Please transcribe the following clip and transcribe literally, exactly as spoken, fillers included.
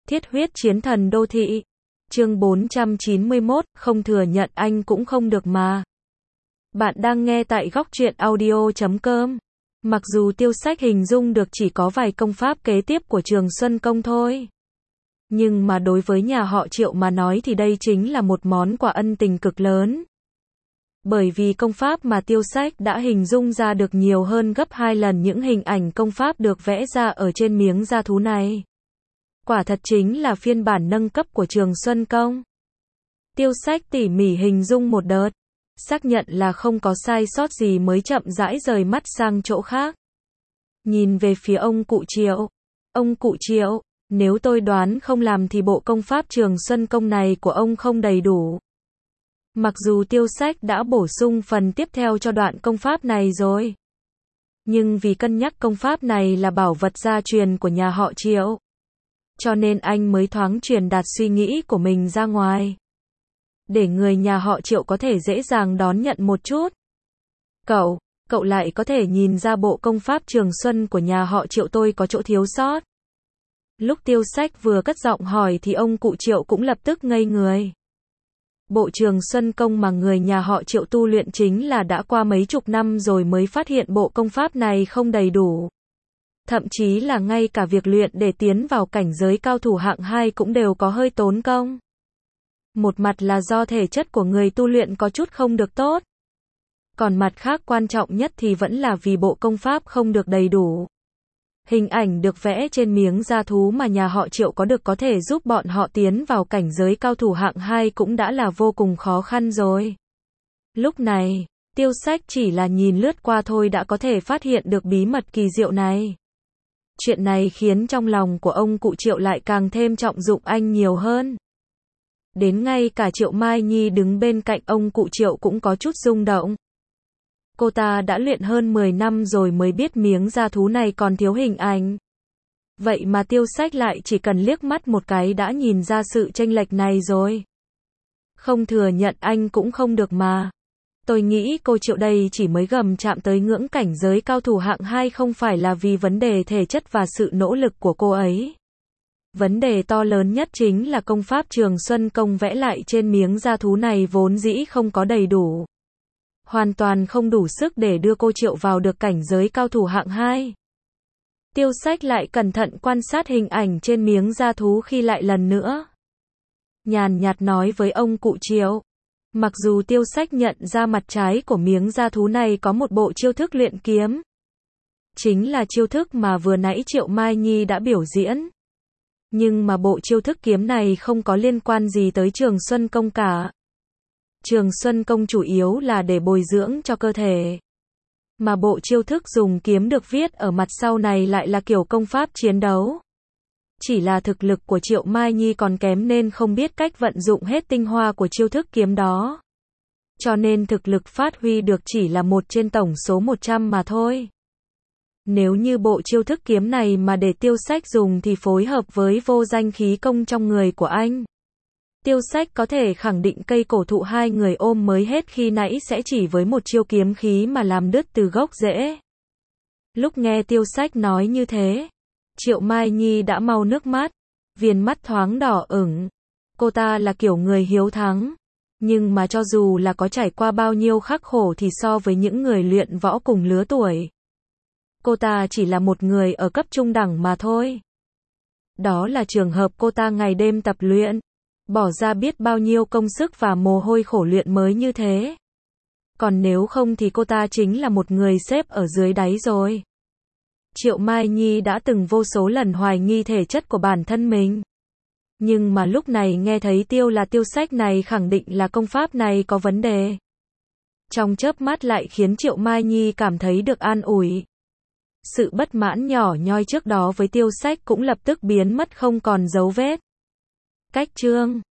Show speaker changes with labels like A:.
A: Thiết huyết chiến thần đô thị. Chương bốn trăm chín mươi mốt, không thừa nhận anh cũng không được mà. Bạn đang nghe tại góc truyện audio chấm com. Mặc dù Tiêu Sách hình dung được chỉ có vài công pháp kế tiếp của Trường Xuân Công thôi. Nhưng mà đối với nhà họ Triệu mà nói thì đây chính là một món quà ân tình cực lớn. Bởi vì công pháp mà Tiêu Sách đã hình dung ra được nhiều hơn gấp hai lần những hình ảnh công pháp được vẽ ra ở trên miếng da thú này. Quả thật chính là phiên bản nâng cấp của Trường Xuân Công. Tiêu Sách tỉ mỉ hình dung một đợt, xác nhận là không có sai sót gì mới chậm rãi rời mắt sang chỗ khác. Nhìn về phía ông cụ Triệu. Ông cụ Triệu, nếu tôi đoán không làm thì bộ công pháp Trường Xuân Công này của ông không đầy đủ. Mặc dù Tiêu Sách đã bổ sung phần tiếp theo cho đoạn công pháp này rồi. Nhưng vì cân nhắc công pháp này là bảo vật gia truyền của nhà họ Triệu. Cho nên anh mới thoáng truyền đạt suy nghĩ của mình ra ngoài. Để người nhà họ Triệu có thể dễ dàng đón nhận một chút. Cậu, cậu lại có thể nhìn ra bộ công pháp Trường Xuân của nhà họ Triệu tôi có chỗ thiếu sót. Lúc Tiêu Sách vừa cất giọng hỏi thì ông cụ Triệu cũng lập tức ngây người. Bộ Trường Xuân Công mà người nhà họ Triệu tu luyện chính là đã qua mấy chục năm rồi mới phát hiện bộ công pháp này không đầy đủ. Thậm chí là ngay cả việc luyện để tiến vào cảnh giới cao thủ hạng hai cũng đều có hơi tốn công. Một mặt là do thể chất của người tu luyện có chút không được tốt. Còn mặt khác quan trọng nhất thì vẫn là vì bộ công pháp không được đầy đủ. Hình ảnh được vẽ trên miếng da thú mà nhà họ Triệu có được có thể giúp bọn họ tiến vào cảnh giới cao thủ hạng hai cũng đã là vô cùng khó khăn rồi. Lúc này, Tiêu Sách chỉ là nhìn lướt qua thôi đã có thể phát hiện được bí mật kỳ diệu này. Chuyện này khiến trong lòng của ông cụ Triệu lại càng thêm trọng dụng anh nhiều hơn. Đến ngay cả Triệu Mai Nhi đứng bên cạnh ông cụ Triệu cũng có chút rung động. Cô ta đã luyện hơn mười năm rồi mới biết miếng da thú này còn thiếu hình ảnh. Vậy mà Tiêu Sách lại chỉ cần liếc mắt một cái đã nhìn ra sự chênh lệch này rồi. Không thừa nhận anh cũng không được mà. Tôi nghĩ cô Triệu đây chỉ mới gầm chạm tới ngưỡng cảnh giới cao thủ hạng hai không phải là vì vấn đề thể chất và sự nỗ lực của cô ấy. Vấn đề to lớn nhất chính là công pháp Trường Xuân Công vẽ lại trên miếng da thú này vốn dĩ không có đầy đủ. Hoàn toàn không đủ sức để đưa cô Triệu vào được cảnh giới cao thủ hạng hai. Tiêu Sách lại cẩn thận quan sát hình ảnh trên miếng da thú khi lại lần nữa. Nhàn nhạt nói với ông cụ Triệu. Mặc dù Tiêu Sách nhận ra mặt trái của miếng da thú này có một bộ chiêu thức luyện kiếm. Chính là chiêu thức mà vừa nãy Triệu Mai Nhi đã biểu diễn. Nhưng mà bộ chiêu thức kiếm này không có liên quan gì tới Trường Xuân Công cả. Trường Xuân Công chủ yếu là để bồi dưỡng cho cơ thể. Mà bộ chiêu thức dùng kiếm được viết ở mặt sau này lại là kiểu công pháp chiến đấu. Chỉ là thực lực của Triệu Mai Nhi còn kém nên không biết cách vận dụng hết tinh hoa của chiêu thức kiếm đó. Cho nên thực lực phát huy được chỉ là một trên tổng số một trăm mà thôi. Nếu như bộ chiêu thức kiếm này mà để Tiêu Sách dùng thì phối hợp với vô danh khí công trong người của anh. Tiêu Sách có thể khẳng định cây cổ thụ hai người ôm mới hết khi nãy sẽ chỉ với một chiêu kiếm khí mà làm đứt từ gốc rễ. Lúc nghe Tiêu Sách nói như thế, Triệu Mai Nhi đã mau nước mắt, viền mắt thoáng đỏ ửng. Cô ta là kiểu người hiếu thắng, nhưng mà cho dù là có trải qua bao nhiêu khắc khổ thì so với những người luyện võ cùng lứa tuổi, cô ta chỉ là một người ở cấp trung đẳng mà thôi. Đó là trường hợp cô ta ngày đêm tập luyện, bỏ ra biết bao nhiêu công sức và mồ hôi khổ luyện mới như thế. Còn nếu không thì cô ta chính là một người xếp ở dưới đáy rồi. Triệu Mai Nhi đã từng vô số lần hoài nghi thể chất của bản thân mình. Nhưng mà lúc này nghe thấy Tiêu là Tiêu Sách này khẳng định là công pháp này có vấn đề. Trong chớp mắt lại khiến Triệu Mai Nhi cảm thấy được an ủi. Sự bất mãn nhỏ nhoi trước đó với Tiêu Sách cũng lập tức biến mất không còn dấu vết. Cách chương